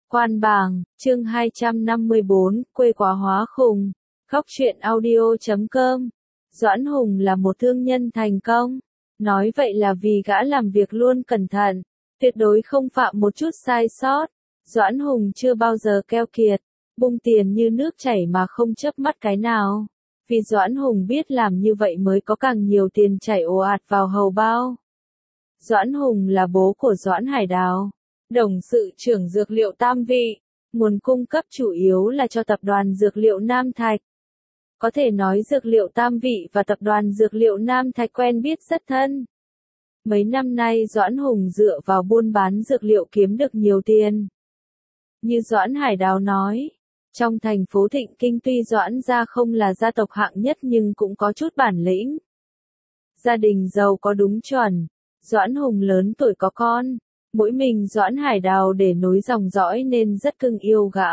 Quan bảng, chương 254, quê quá hóa khùng. Góc truyện audio.com. Doãn Hùng là một thương nhân thành công. Nói vậy là vì gã làm việc luôn cẩn thận, tuyệt đối không phạm một chút sai sót. Doãn Hùng chưa bao giờ keo kiệt, bung tiền như nước chảy mà không chớp mắt cái nào. Vì Doãn Hùng biết làm như vậy mới có càng nhiều tiền chảy ồ ạt vào hầu bao. Doãn Hùng là bố của Doãn Hải Đào,董sự trưởng dược liệu Tam Vị, nguồn cung cấp chủ yếu là cho tập đoàn dược liệu Nam Thạch. Có thể nói dược liệu Tam Vị và tập đoàn dược liệu Nam Thạch quen biết rất thân. Mấy năm nay Doãn Hùng dựa vào buôn bán dược liệu kiếm được nhiều tiền. Như Doãn Hải Đào nói, trong thành phố Thịnh Kinh tuy Doãn gia không là gia tộc hạng nhất nhưng cũng có chút bản lĩnh. Gia đình giàu có đúng chuẩn, Doãn Hùng lớn tuổi có con, mỗi mình Doãn Hải Đào để nối dòng dõi nên rất cưng yêu gã.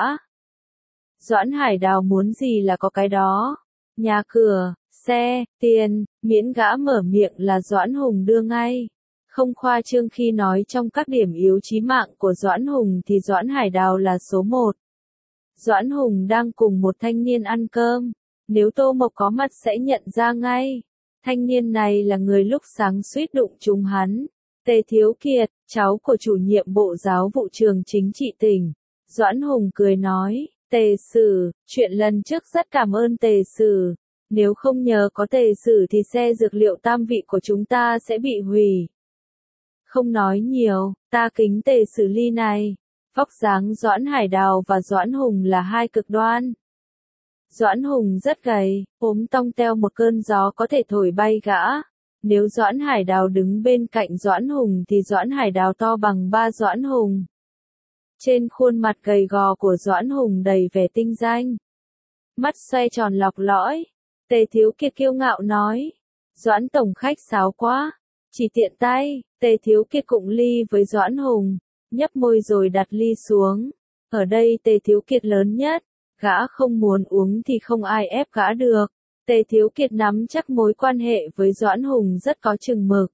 Doãn Hải Đào muốn gì là có cái đó, nhà cửa, xe, tiền, miễn gã mở miệng là Doãn Hùng đưa ngay. Không khoa trương khi nói trong các điểm yếu chí mạng của Doãn Hùng thì Doãn Hải Đào là số 1. Doãn Hùng đang cùng một thanh niên ăn cơm, nếu Tô Mộc có mặt sẽ nhận ra ngay. Thanh niên này là người lúc sáng suýt đụng trúng hắn, Tề Thiếu Kiệt, cháu của chủ nhiệm bộ giáo vụ trường chính trị tỉnh. Doãn Hùng cười nói, Tề Sử, chuyện lần trước rất cảm ơn Tề Sử, nếu không nhờ có Tề Sử thì xe dược liệu Tam Vị của chúng ta sẽ bị hủy. Không nói nhiều, ta kính Tề Sử ly này. Vóc dáng Doãn Hải Đào và Doãn Hùng là hai cực đoan. Doãn Hùng rất gầy, ốm tong teo một cơn gió có thể thổi bay gã. Nếu Doãn Hải Đào đứng bên cạnh Doãn Hùng thì Doãn Hải Đào to bằng 3 Doãn Hùng. Trên khuôn mặt gầy gò của Doãn Hùng đầy vẻ tinh danh. Mắt xoay tròn lọc lõi. Tề Thiếu Kiệt kiêu ngạo nói. Doãn tổng khách sáo quá. Chỉ tiện tay, Tề Thiếu Kiệt cụng ly với Doãn Hùng, nhấp môi rồi đặt ly xuống. Ở đây Tề Thiếu Kiệt lớn nhất, gã không muốn uống thì không ai ép gã được. Tề Thiếu Kiệt nắm chắc mối quan hệ với Doãn Hùng rất có chừng mực.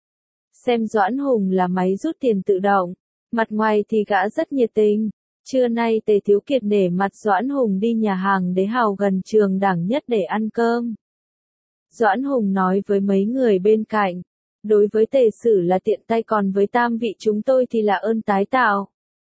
Xem Doãn Hùng là máy rút tiền tự động, mặt ngoài thì gã rất nhiệt tình. Trưa nay Tề Thiếu Kiệt nể mặt Doãn Hùng đi nhà hàng Đế Hào gần trường Đảng Nhất để ăn cơm. Doãn Hùng nói với mấy người bên cạnh, đối với Tề Sử là tiện tay còn với Tam Vị chúng tôi thì là ơn tái tạo.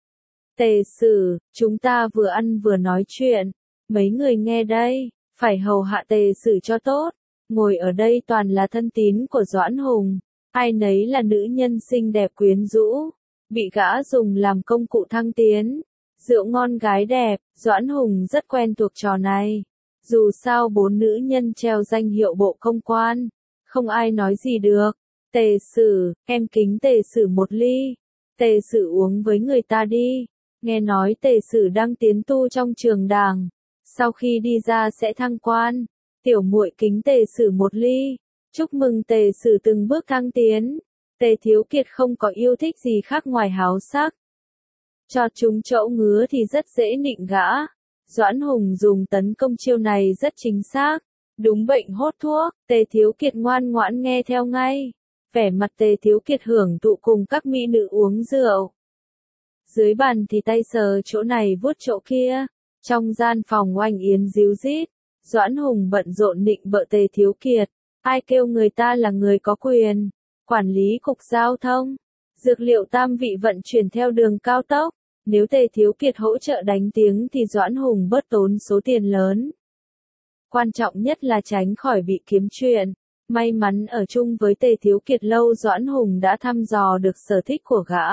Tề Sử, chúng ta vừa ăn vừa nói chuyện, mấy người nghe đây, phải hầu hạ Tề Sử cho tốt, ngồi ở đây toàn là thân tín của Doãn Hùng, ai nấy là nữ nhân xinh đẹp quyến rũ, bị gã dùng làm công cụ thăng tiến, rượu ngon gái đẹp, Doãn Hùng rất quen thuộc trò này, dù sao 4 nữ nhân treo danh hiệu bộ công quan, không ai nói gì được. Tề Sử, em kính Tề Sử một ly. Tề Sử uống với người ta đi. Nghe nói Tề Sử đang tiến tu trong trường Đảng, sau khi đi ra sẽ thăng quan. Tiểu muội kính Tề Sử một ly. Chúc mừng Tề Sử từng bước thăng tiến. Tề Thiếu Kiệt không có yêu thích gì khác ngoài háo sắc. Cho chúng chỗ ngứa thì rất dễ nịnh gã. Doãn Hùng dùng tấn công chiêu này rất chính xác. Đúng bệnh hốt thuốc, Tề Thiếu Kiệt ngoan ngoãn nghe theo ngay. Vẻ mặt Tề Thiếu Kiệt hưởng thụ cùng các mỹ nữ uống rượu. Dưới bàn thì tay sờ chỗ này vuốt chỗ kia. Trong gian phòng oanh yến díu dít, Doãn Hùng bận rộn nịnh bợ Tề Thiếu Kiệt. Ai kêu người ta là người có quyền, quản lý cục giao thông, dược liệu Tam Vị vận chuyển theo đường cao tốc. Nếu Tề Thiếu Kiệt hỗ trợ đánh tiếng thì Doãn Hùng bớt tốn số tiền lớn. Quan trọng nhất là tránh khỏi bị kiếm chuyện. May mắn ở chung với Tề Thiếu Kiệt lâu Doãn Hùng đã thăm dò được sở thích của gã.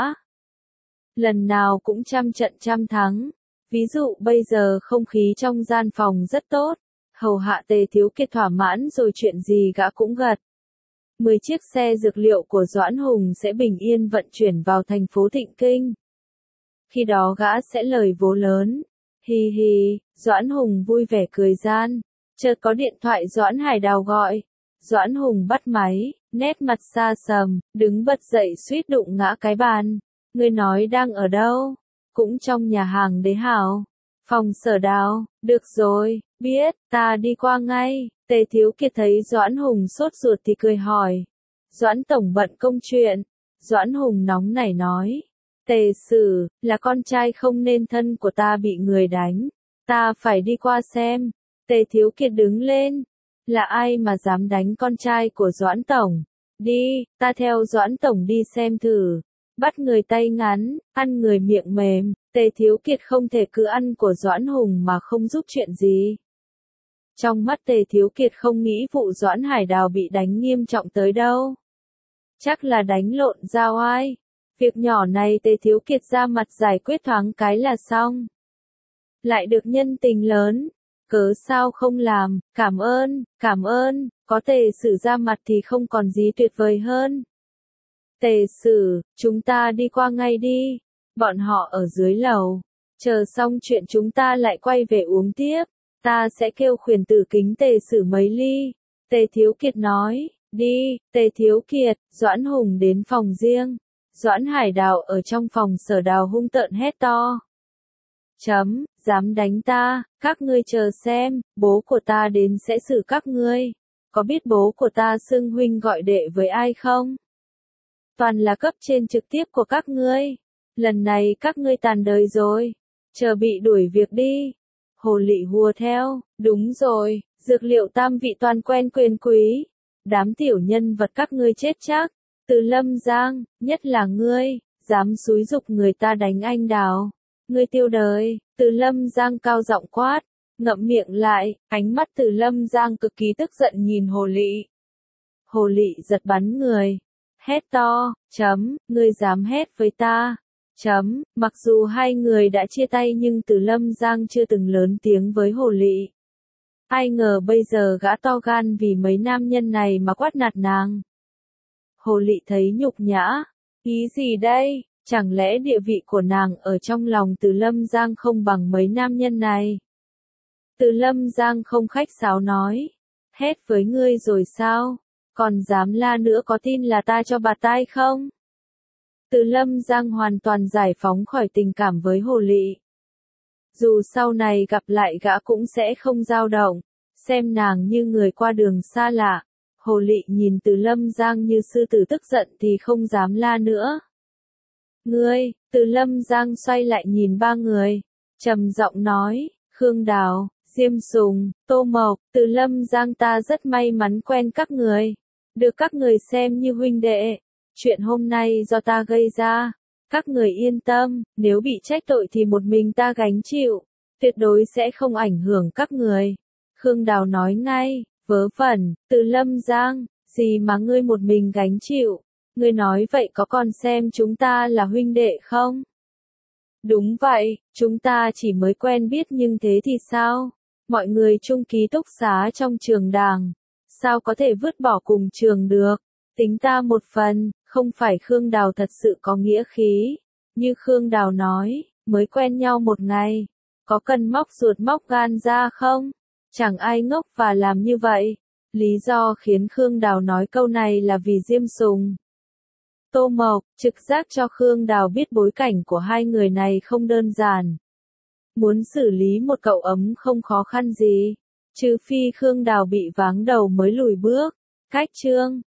Lần nào cũng trăm trận trăm thắng. Ví dụ bây giờ không khí trong gian phòng rất tốt. Hầu hạ Tề Thiếu Kiệt thỏa mãn rồi chuyện gì gã cũng gật. 10 chiếc xe dược liệu của Doãn Hùng sẽ bình yên vận chuyển vào thành phố Thịnh Kinh. Khi đó gã sẽ lời vố lớn. Hi hi, Doãn Hùng vui vẻ cười gian. Chợt có điện thoại Doãn Hải Đào gọi. Doãn Hùng bắt máy, nét mặt xa sầm, đứng bật dậy suýt đụng ngã cái bàn. Ngươi nói đang ở đâu? Cũng trong nhà hàng Đế Hào. Phòng Sở Đào, được rồi, biết, ta đi qua ngay. Tề Thiếu Kiệt thấy Doãn Hùng sốt ruột thì cười hỏi. Doãn tổng bận công chuyện. Doãn Hùng nóng nảy nói. Tề Sử, là con trai không nên thân của ta bị người đánh. Ta phải đi qua xem. Tề Thiếu Kiệt đứng lên. Là ai mà dám đánh con trai của Doãn Tổng? Đi, ta theo Doãn Tổng đi xem thử. Bắt người tay ngắn, ăn người miệng mềm. Tề Thiếu Kiệt không thể cứ ăn của Doãn Hùng mà không giúp chuyện gì. Trong mắt Tề Thiếu Kiệt không nghĩ vụ Doãn Hải Đào bị đánh nghiêm trọng tới đâu. Chắc là đánh lộn ra oai. Việc nhỏ này Tề Thiếu Kiệt ra mặt giải quyết thoáng cái là xong. Lại được nhân tình lớn. Cớ sao không làm, cảm ơn, có Tề Sử ra mặt thì không còn gì tuyệt vời hơn. Tề Sử, chúng ta đi qua ngay đi. Bọn họ ở dưới lầu. Chờ xong chuyện chúng ta lại quay về uống tiếp. Ta sẽ kêu Khuyển Tử kính Tề Sử mấy ly. Tề Thiếu Kiệt nói, đi. Tề Thiếu Kiệt, Doãn Hùng đến phòng riêng. Doãn Hải Đào ở trong phòng Sở Đào hung tợn hét to. Dám đánh ta, các ngươi chờ xem, bố của ta đến sẽ xử các ngươi. Có biết bố của ta xưng huynh gọi đệ với ai không? Toàn là cấp trên trực tiếp của các ngươi. Lần này các ngươi tàn đời rồi. Chờ bị đuổi việc đi. Hồ Lị hùa theo, đúng rồi, dược liệu tam vị toàn quen quyền quý. Đám tiểu nhân vật các ngươi chết chắc. Từ Lâm Giang, nhất là ngươi, dám xúi giục người ta đánh anh Đào. Ngươi tiêu đời. Từ Lâm Giang cao giọng quát, ngậm miệng lại, ánh mắt Từ Lâm Giang cực kỳ tức giận nhìn Hồ Lị. Hồ Lị giật bắn người, hét to, ngươi dám hét với ta. Mặc dù hai người đã chia tay nhưng Từ Lâm Giang chưa từng lớn tiếng với Hồ Lị. Ai ngờ bây giờ gã to gan vì mấy nam nhân này mà quát nạt nàng. Hồ Lị thấy nhục nhã, ý gì đây? Chẳng lẽ địa vị của nàng ở trong lòng Từ Lâm Giang không bằng mấy nam nhân này? Từ Lâm Giang không khách sáo nói. Hét với ngươi rồi sao? Còn dám la nữa có tin là ta cho bạt tai không? Từ Lâm Giang hoàn toàn giải phóng khỏi tình cảm với Hồ Lị. Dù sau này gặp lại gã cũng sẽ không dao động, xem nàng như người qua đường xa lạ. Hồ Lị nhìn Từ Lâm Giang như sư tử tức giận thì không dám la nữa. Ngươi, Từ Lâm Giang xoay lại nhìn ba người, trầm giọng nói, Khương Đào, Diêm Sùng, Tô Mộc, Từ Lâm Giang ta rất may mắn quen các người, được các người xem như huynh đệ. Chuyện hôm nay do ta gây ra, các người yên tâm, nếu bị trách tội thì một mình ta gánh chịu, tuyệt đối sẽ không ảnh hưởng các người. Khương Đào nói ngay, vớ vẩn, Từ Lâm Giang, gì mà ngươi một mình gánh chịu? Ngươi nói vậy có còn xem chúng ta là huynh đệ không? Đúng vậy, chúng ta chỉ mới quen biết nhưng thế thì sao? Mọi người chung ký túc xá trong trường đàng. Sao có thể vứt bỏ cùng trường được? Tính ta một phần, không phải Khương Đào thật sự có nghĩa khí. Như Khương Đào nói, mới quen nhau một ngày. Có cần móc ruột móc gan ra không? Chẳng ai ngốc và làm như vậy. Lý do khiến Khương Đào nói câu này là vì Diêm Sùng. Tô Mộc, trực giác cho Khương Đào biết bối cảnh của hai người này không đơn giản. Muốn xử lý một cậu ấm không khó khăn gì. Trừ phi Khương Đào bị váng đầu mới lùi bước. Cách chương